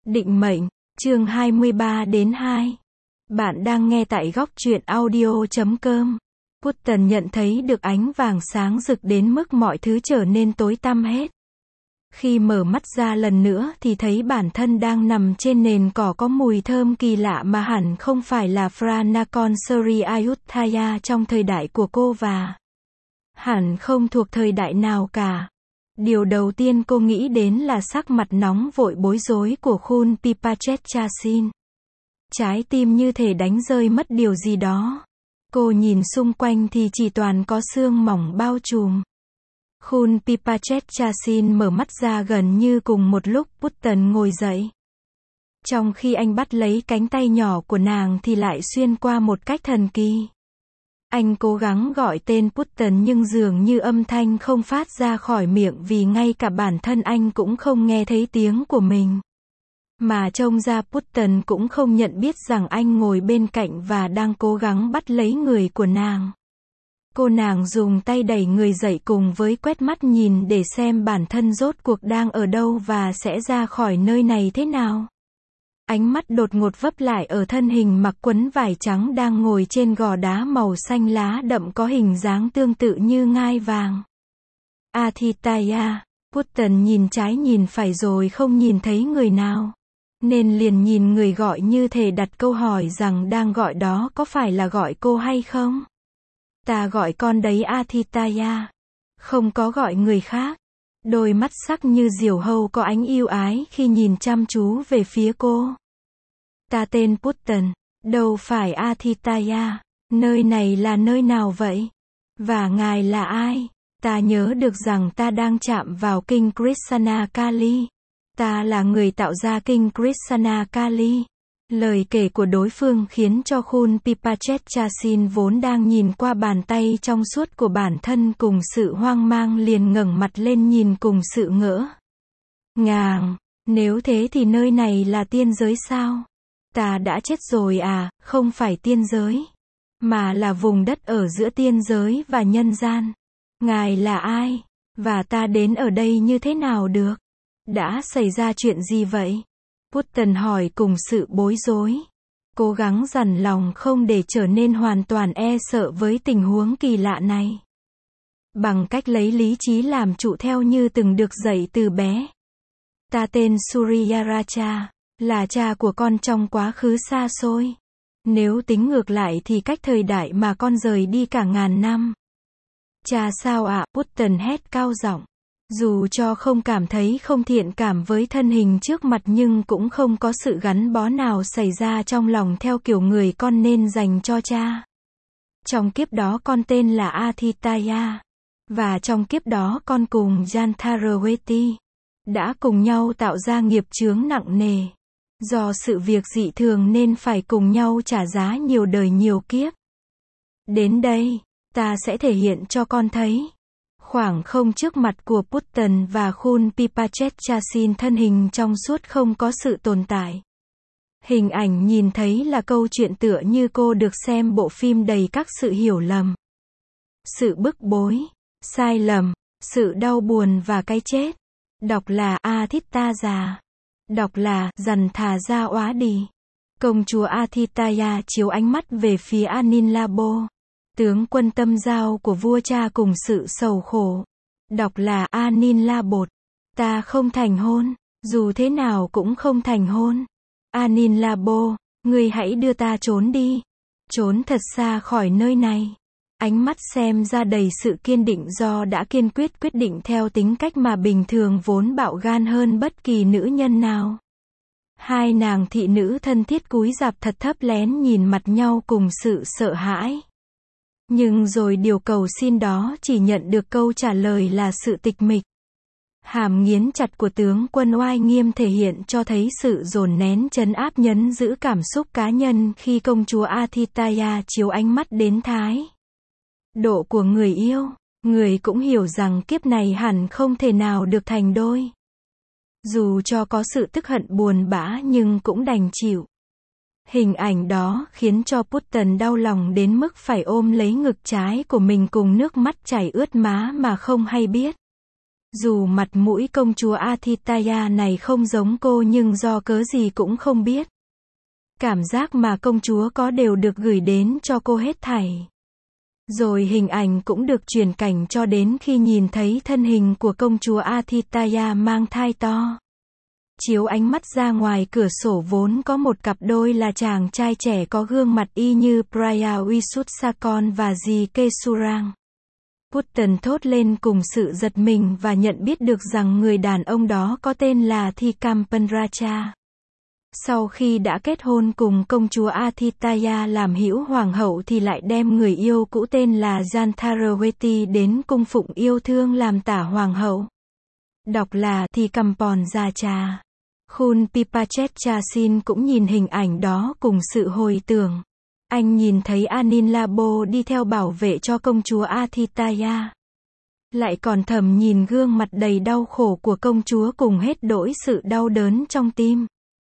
Định mệnh, chương 23 đến 2. Bạn đang nghe tại góc truyện audio.com. Putin nhận thấy được ánh vàng sáng rực đến mức mọi thứ trở nên tối tăm hết. Khi mở mắt ra lần nữa thì thấy bản thân đang nằm trên nền cỏ có mùi thơm kỳ lạ mà hẳn không phải là Pranakon Sri Ayutthaya trong thời đại của cô và hẳn không thuộc thời đại nào cả. Điều đầu tiên cô nghĩ đến là sắc mặt nóng vội bối rối của Khun Pipachet Chasin. Trái tim như thể đánh rơi mất điều gì đó. Cô nhìn xung quanh thì chỉ toàn có sương mỏng bao trùm. Khun Pipachet Chasin mở mắt ra gần như cùng một lúc Putin ngồi dậy. Trong khi anh bắt lấy cánh tay nhỏ của nàng thì lại xuyên qua một cách thần kỳ. Anh cố gắng gọi tên Putin nhưng dường như âm thanh không phát ra khỏi miệng vì ngay cả bản thân anh cũng không nghe thấy tiếng của mình. Mà trông ra Putin cũng không nhận biết rằng anh ngồi bên cạnh và đang cố gắng bắt lấy người của nàng. Nàng dùng tay đẩy người dậy cùng với quét mắt nhìn để xem bản thân rốt cuộc đang ở đâu và sẽ ra khỏi nơi này thế nào. Ánh mắt đột ngột vấp lại ở thân hình mặc quấn vải trắng đang ngồi trên gò đá màu xanh lá đậm có hình dáng tương tự như ngai vàng. Athitaya, Putin nhìn trái nhìn phải rồi không nhìn thấy người nào. Nên liền nhìn người gọi như thể đặt câu hỏi rằng đang gọi đó có phải là gọi cô hay không? Ta gọi con đấy Athitaya. Không có gọi người khác. Đôi mắt sắc như diều hâu có ánh yêu ái khi nhìn chăm chú về phía cô. Ta tên Putin, đâu phải Athitaya. Nơi này là nơi nào vậy? Và ngài là ai? Ta nhớ được rằng ta đang chạm vào kinh Krishna Kali. Ta là người tạo ra kinh Krishna Kali. Lời kể của đối phương khiến cho Khun Pipachet Chasin vốn đang nhìn qua bàn tay trong suốt của bản thân cùng sự hoang mang liền ngẩng mặt lên nhìn cùng sự ngỡ ngàng. Nếu thế thì nơi này là tiên giới sao? Ta đã chết rồi à? Không phải tiên giới, mà là vùng đất ở giữa tiên giới và nhân gian. Ngài là ai? Và ta đến ở đây như thế nào được? Đã xảy ra chuyện gì vậy? Putin hỏi cùng sự bối rối. Cố gắng dằn lòng không để trở nên hoàn toàn e sợ với tình huống kỳ lạ này. Bằng cách lấy lý trí làm trụ theo như từng được dạy từ bé. Ta tên Suryaracha, là cha của con trong quá khứ xa xôi. Nếu tính ngược lại thì cách thời đại mà con rời đi cả ngàn năm. Cha sao ạ? Putin hét cao giọng. Dù cho không cảm thấy không thiện cảm với thân hình trước mặt nhưng cũng không có sự gắn bó nào xảy ra trong lòng theo kiểu người con nên dành cho cha. Trong kiếp đó con tên là Athitaya. Và trong kiếp đó con cùng Jantharaweti đã cùng nhau tạo ra nghiệp chướng nặng nề. Do sự việc dị thường nên phải cùng nhau trả giá nhiều đời nhiều kiếp. Đến đây, ta sẽ thể hiện cho con thấy. Khoảng không trước mặt của Putin và Khun Pipachet Chasin thân hình trong suốt không có sự tồn tại. Hình ảnh nhìn thấy là câu chuyện tựa như cô được xem bộ phim đầy các sự hiểu lầm. Sự bức bối, sai lầm, sự đau buồn và cái chết. Đọc là Athita già. Đọc là dần thà ra oá đi. Công chúa Athitaya chiếu ánh mắt về phía Aninlabo. Tướng quân tâm giao của vua cha cùng sự sầu khổ. Đọc là Aninlabot. Ta không thành hôn. Dù thế nào cũng không thành hôn. Aninlabo, ngươi hãy đưa ta trốn đi. Trốn thật xa khỏi nơi này. Ánh mắt xem ra đầy sự kiên định do đã kiên quyết định theo tính cách mà bình thường vốn bạo gan hơn bất kỳ nữ nhân nào. Hai nàng thị nữ thân thiết cúi rạp thật thấp lén nhìn mặt nhau cùng sự sợ hãi. Nhưng rồi điều cầu xin đó chỉ nhận được câu trả lời là sự tịch mịch. Hàm nghiến chặt của tướng quân oai nghiêm thể hiện cho thấy sự dồn nén trấn áp nhấn giữ cảm xúc cá nhân khi công chúa Athitaya chiếu ánh mắt đến thái độ của người yêu. Người cũng hiểu rằng kiếp này hẳn không thể nào được thành đôi. Dù cho có sự tức hận buồn bã nhưng cũng đành chịu. Hình ảnh đó khiến cho Putin đau lòng đến mức phải ôm lấy ngực trái của mình cùng nước mắt chảy ướt má mà không hay biết. Dù mặt mũi công chúa Athitaya này không giống cô nhưng do cớ gì cũng không biết. Cảm giác mà công chúa có đều được gửi đến cho cô hết thảy. Rồi hình ảnh cũng được chuyển cảnh cho đến khi nhìn thấy thân hình của công chúa Athitaya mang thai to. Chiếu ánh mắt ra ngoài cửa sổ vốn có một cặp đôi là chàng trai trẻ có gương mặt y như Priya Visutsakon và J.K. Surang. Putten thốt lên cùng sự giật mình và nhận biết được rằng người đàn ông đó có tên là Thikam Penracha. Sau khi đã kết hôn cùng công chúa Athitaya làm hữu hoàng hậu thì lại đem người yêu cũ tên là Jantharaveti đến cung phụng yêu thương làm tả hoàng hậu. Đọc là Thikampon Racha. Khun Pipachet Chasin cũng nhìn hình ảnh đó cùng sự hồi tưởng. Anh nhìn thấy Aninlabo đi theo bảo vệ cho công chúa Athitaya. Lại còn thầm nhìn gương mặt đầy đau khổ của công chúa cùng hết đỗi sự đau đớn trong tim.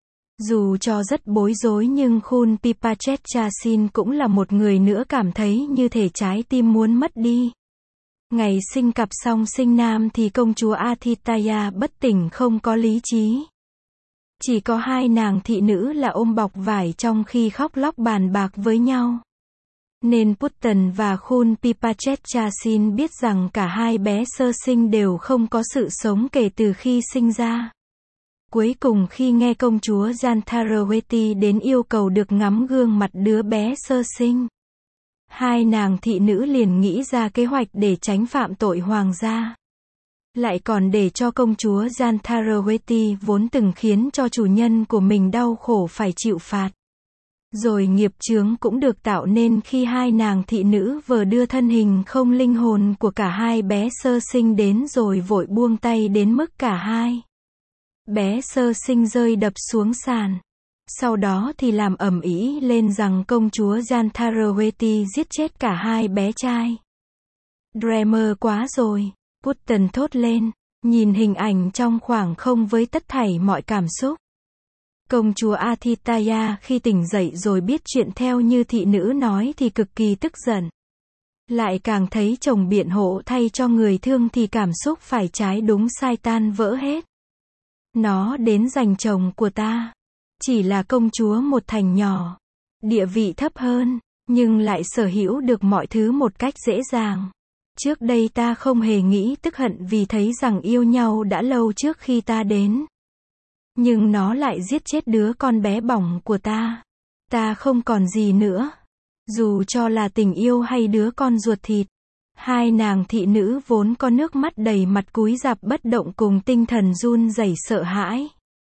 Dù cho rất bối rối nhưng Khun Pipachet Chasin cũng là một người nữa cảm thấy như thể trái tim muốn mất đi. Ngày sinh cặp song sinh nam thì công chúa Athitaya bất tỉnh không có lý trí. Chỉ có hai nàng thị nữ là ôm bọc vải trong khi khóc lóc bàn bạc với nhau. Nên Putten và Khun Pipachet Chasin biết rằng cả hai bé sơ sinh đều không có sự sống kể từ khi sinh ra. Cuối cùng khi nghe công chúa Jantharaveti đến yêu cầu được ngắm gương mặt đứa bé sơ sinh, hai nàng thị nữ liền nghĩ ra kế hoạch để tránh phạm tội hoàng gia. Lại còn để cho công chúa Jantharaveti vốn từng khiến cho chủ nhân của mình đau khổ phải chịu phạt. Rồi nghiệp chướng cũng được tạo nên khi hai nàng thị nữ vừa đưa thân hình không linh hồn của cả hai bé sơ sinh đến rồi vội buông tay đến mức cả hai bé sơ sinh rơi đập xuống sàn. Sau đó thì làm ầm ĩ lên rằng công chúa Jantharaveti giết chết cả hai bé trai. Dreamer quá rồi, Putten thốt lên, nhìn hình ảnh trong khoảng không với tất thảy mọi cảm xúc. Công chúa Athitaya khi tỉnh dậy rồi biết chuyện theo như thị nữ nói thì cực kỳ tức giận. Lại càng thấy chồng biện hộ thay cho người thương thì cảm xúc phải trái đúng sai tan vỡ hết. Nó đến giành chồng của ta. Chỉ là công chúa một thành nhỏ. Địa vị thấp hơn, nhưng lại sở hữu được mọi thứ một cách dễ dàng. Trước đây ta không hề nghĩ tức hận vì thấy rằng yêu nhau đã lâu trước khi ta đến. Nhưng nó lại giết chết đứa con bé bỏng của ta. Ta không còn gì nữa. Dù cho là tình yêu hay đứa con ruột thịt. Hai nàng thị nữ vốn có nước mắt đầy mặt cúi rạp bất động cùng tinh thần run rẩy sợ hãi.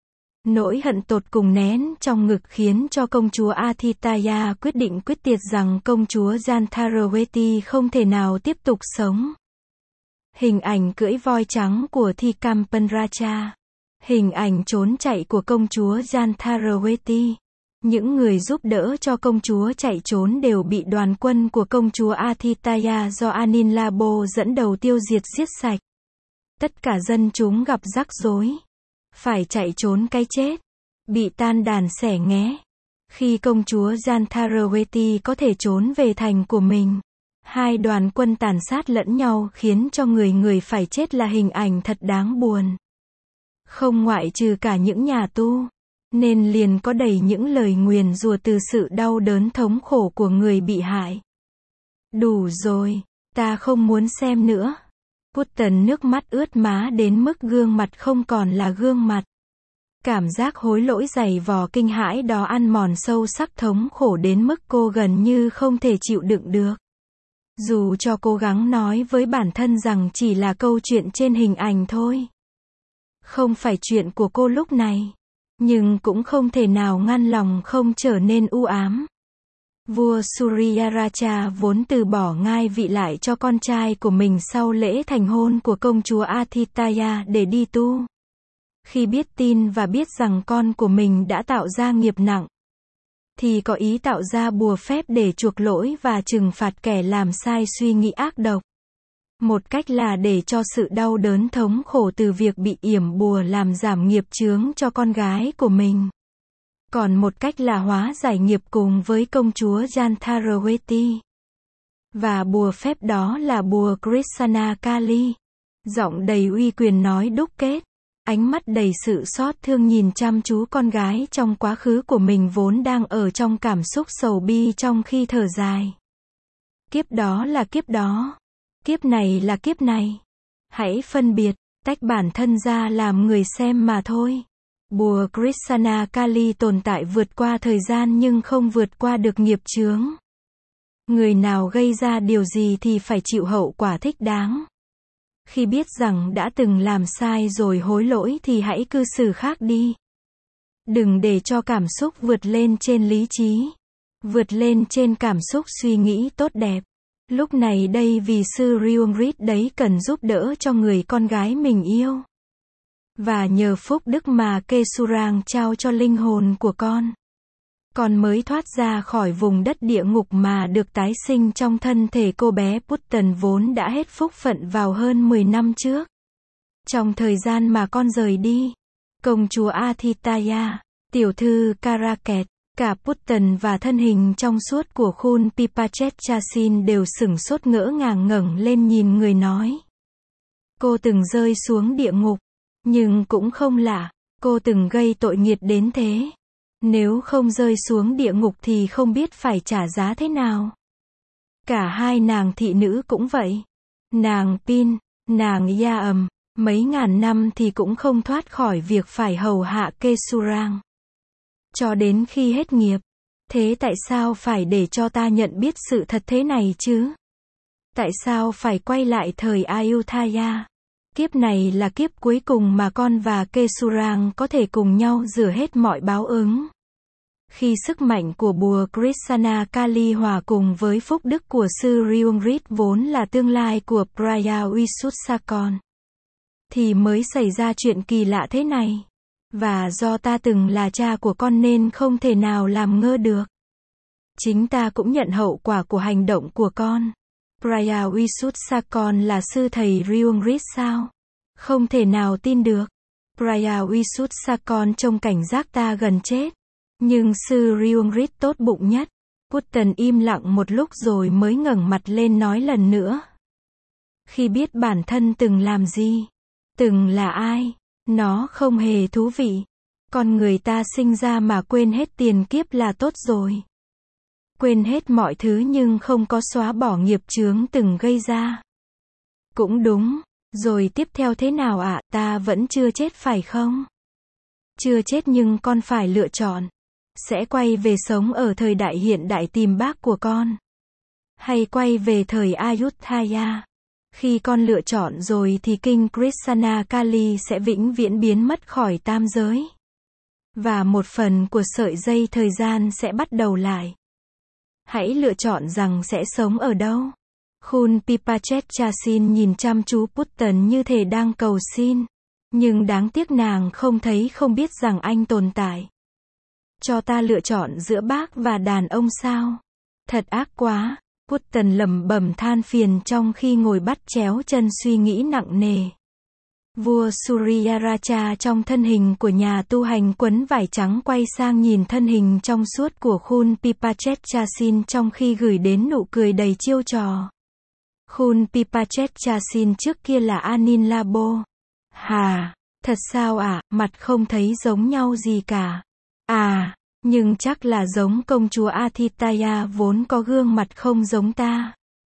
Nỗi hận tột cùng nén trong ngực khiến cho công chúa Athitaya quyết định quyết tiệt rằng công chúa Jantharaveti không thể nào tiếp tục sống. Hình ảnh cưỡi voi trắng của Thikam Penracha. Hình ảnh trốn chạy của công chúa Jantharaveti. Những người giúp đỡ cho công chúa chạy trốn đều bị đoàn quân của công chúa Athitaya do Aninlabo dẫn đầu tiêu diệt giết sạch. Tất cả dân chúng gặp rắc rối. Phải chạy trốn cái chết. Bị tan đàn xẻ nghé. Khi công chúa Jantharaveti có thể trốn về thành của mình, hai đoàn quân tàn sát lẫn nhau khiến cho người người phải chết là hình ảnh thật đáng buồn. Không ngoại trừ cả những nhà tu. Nên liền có đầy những lời nguyền rủa từ sự đau đớn thống khổ của người bị hại. Đủ rồi, ta không muốn xem nữa. Putten nước mắt ướt má đến mức gương mặt không còn là gương mặt. Cảm giác hối lỗi dày vò kinh hãi đó ăn mòn sâu sắc thống khổ đến mức cô gần như không thể chịu đựng được. Dù cho cố gắng nói với bản thân rằng chỉ là câu chuyện trên hình ảnh thôi. Không phải chuyện của cô lúc này. Nhưng cũng không thể nào ngăn lòng không trở nên u ám. Vua Suryaracha vốn từ bỏ ngai vị lại cho con trai của mình sau lễ thành hôn của công chúa Athitaya để đi tu. Khi biết tin và biết rằng con của mình đã tạo ra nghiệp nặng, thì có ý tạo ra bùa phép để chuộc lỗi và trừng phạt kẻ làm sai suy nghĩ ác độc. Một cách là để cho sự đau đớn thống khổ từ việc bị yểm bùa làm giảm nghiệp chướng cho con gái của mình. Còn một cách là hóa giải nghiệp cùng với công chúa Jantharaveti. Và bùa phép đó là bùa Krishna Kali. Giọng đầy uy quyền nói đúc kết. Ánh mắt đầy sự xót thương nhìn chăm chú con gái trong quá khứ của mình vốn đang ở trong cảm xúc sầu bi trong khi thở dài. Kiếp đó là kiếp đó. Kiếp này là kiếp này. Hãy phân biệt, tách bản thân ra làm người xem mà thôi. Bùa Krishna Kali tồn tại vượt qua thời gian nhưng không vượt qua được nghiệp chướng. Người nào gây ra điều gì thì phải chịu hậu quả thích đáng. Khi biết rằng đã từng làm sai rồi hối lỗi thì hãy cư xử khác đi. Đừng để cho cảm xúc vượt lên trên lý trí. Vượt lên trên cảm xúc suy nghĩ tốt đẹp. Lúc này đây vì sư Ryungrit đấy cần giúp đỡ cho người con gái mình yêu. Và nhờ phúc đức mà Kesurang trao cho linh hồn của con mới thoát ra khỏi vùng đất địa ngục mà được tái sinh trong thân thể cô bé Puttan vốn đã hết phúc phận vào hơn 10 năm trước. Trong thời gian mà con rời đi, công chúa Athitaya, tiểu thư Karaket, cả Puttan và thân hình trong suốt của Khun Pipachet Chasin đều sửng sốt ngỡ ngàng ngẩng lên nhìn người nói. Cô từng rơi xuống địa ngục, nhưng cũng không lạ, cô từng gây tội nghiệt đến thế. Nếu không rơi xuống địa ngục thì không biết phải trả giá thế nào. Cả hai nàng thị nữ cũng vậy. Nàng Pin, nàng Ya mấy ngàn năm thì cũng không thoát khỏi việc phải hầu hạ Kesurang. Cho đến khi hết nghiệp. Thế tại sao phải để cho ta nhận biết sự thật thế này chứ? Tại sao phải quay lại thời Ayutthaya? Kiếp này là kiếp cuối cùng mà con và Kesurang có thể cùng nhau rửa hết mọi báo ứng. Khi sức mạnh của bùa Krishna Kali hòa cùng với phúc đức của sư Ryungrit vốn là tương lai của Praya Visutsakon, thì mới xảy ra chuyện kỳ lạ thế này. Và do ta từng là cha của con nên không thể nào làm ngơ được. Chính ta cũng nhận hậu quả của hành động của con. Praya Visutsakon là sư thầy Ryungrit sao? Không thể nào tin được. Praya Visutsakon trông cảnh giác ta gần chết. Nhưng sư Ryungrit tốt bụng nhất. Puttan im lặng một lúc rồi mới ngẩng mặt lên nói lần nữa. Khi biết bản thân từng làm gì, từng là ai, nó không hề thú vị. Con người ta sinh ra mà quên hết tiền kiếp là tốt rồi. Quên hết mọi thứ nhưng không có xóa bỏ nghiệp chướng từng gây ra. Cũng đúng. Rồi tiếp theo thế nào ạ? Ta vẫn chưa chết phải không? Chưa chết nhưng con phải lựa chọn. Sẽ quay về sống ở thời đại hiện đại tìm bác của con. Hay quay về thời Ayutthaya. Khi con lựa chọn rồi thì kinh Krishna Kali sẽ vĩnh viễn biến mất khỏi tam giới. Và một phần của sợi dây thời gian sẽ bắt đầu lại. Hãy lựa chọn rằng sẽ sống ở đâu. Khun Pipachet Chasin nhìn chăm chú Puttan như thể đang cầu xin. Nhưng đáng tiếc nàng không thấy không biết rằng anh tồn tại. Cho ta lựa chọn giữa bác và đàn ông sao? Thật ác quá. Puttan lẩm bẩm than phiền trong khi ngồi bắt chéo chân suy nghĩ nặng nề. Vua Suryaracha trong thân hình của nhà tu hành quấn vải trắng quay sang nhìn thân hình trong suốt của Khun Pipachet Chasin trong khi gửi đến nụ cười đầy chiêu trò. Khun Pipachet Chasin trước kia là Anin Labo. Hà, thật sao ạ? Mặt không thấy giống nhau gì cả. À, nhưng chắc là giống công chúa Athitaya vốn có gương mặt không giống ta.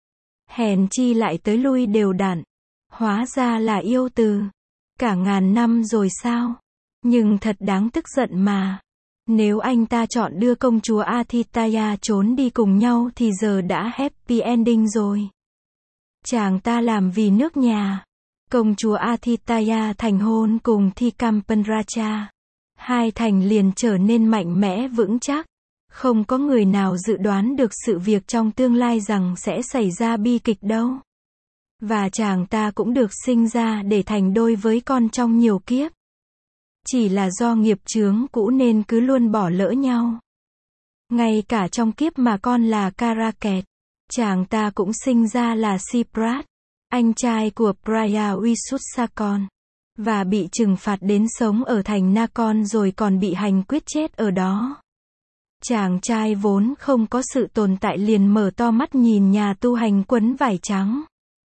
Hèn chi lại tới lui đều đặn. Hóa ra là yêu từ. Cả ngàn năm rồi sao? Nhưng thật đáng tức giận mà. Nếu anh ta chọn đưa công chúa Athitaya trốn đi cùng nhau thì giờ đã happy ending rồi. Chàng ta làm vì nước nhà. Công chúa Athitaya thành hôn cùng Thikampanracha. Hai thành liền trở nên mạnh mẽ vững chắc. Không có người nào dự đoán được sự việc trong tương lai rằng sẽ xảy ra bi kịch đâu. Và chàng ta cũng được sinh ra để thành đôi với con trong nhiều kiếp. Chỉ là do nghiệp chướng cũ nên cứ luôn bỏ lỡ nhau. Ngay cả trong kiếp mà con là Karaket, chàng ta cũng sinh ra là Siprat, anh trai của Praya Visutsakon, và bị trừng phạt đến sống ở thành Nakon rồi còn bị hành quyết chết ở đó. Chàng trai vốn không có sự tồn tại liền mở to mắt nhìn nhà tu hành quấn vải trắng.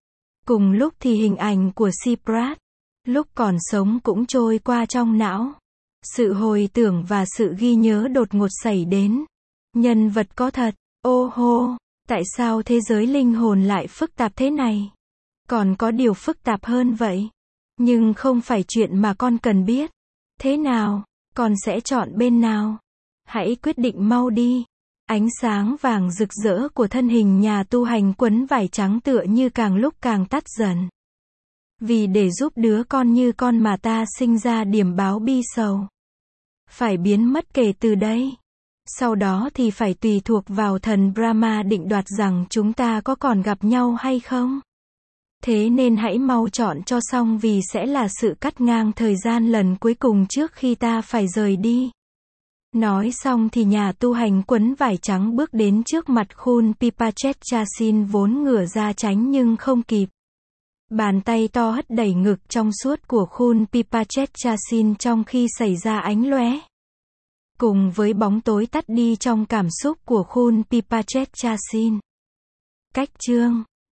Cùng lúc thì hình ảnh của Siprat, lúc còn sống cũng trôi qua trong não. Sự hồi tưởng và sự ghi nhớ đột ngột xảy đến. Nhân vật có thật. Ô hô, tại sao thế giới linh hồn lại phức tạp thế này? Còn có điều phức tạp hơn vậy. Nhưng không phải chuyện mà con cần biết. Thế nào? Con sẽ chọn bên nào? Hãy quyết định mau đi. Ánh sáng vàng rực rỡ của thân hình nhà tu hành quấn vải trắng tựa như càng lúc càng tắt dần. Vì để giúp đứa con như con mà ta sinh ra điểm báo bi sầu. Phải biến mất kể từ đây. Sau đó thì phải tùy thuộc vào thần Brahma định đoạt rằng chúng ta có còn gặp nhau hay không. Thế nên hãy mau chọn cho xong vì sẽ là sự cắt ngang thời gian lần cuối cùng trước khi ta phải rời đi. Nói xong thì nhà tu hành quấn vải trắng bước đến trước mặt Khun Pipachet Chasin vốn ngửa ra tránh nhưng không kịp. Bàn tay to hất đẩy ngực trong suốt của Khun Pipachet Chasin trong khi xảy ra ánh lóe. Cùng với bóng tối tắt đi trong cảm xúc của Khun Pipachet Chasin. Cách chương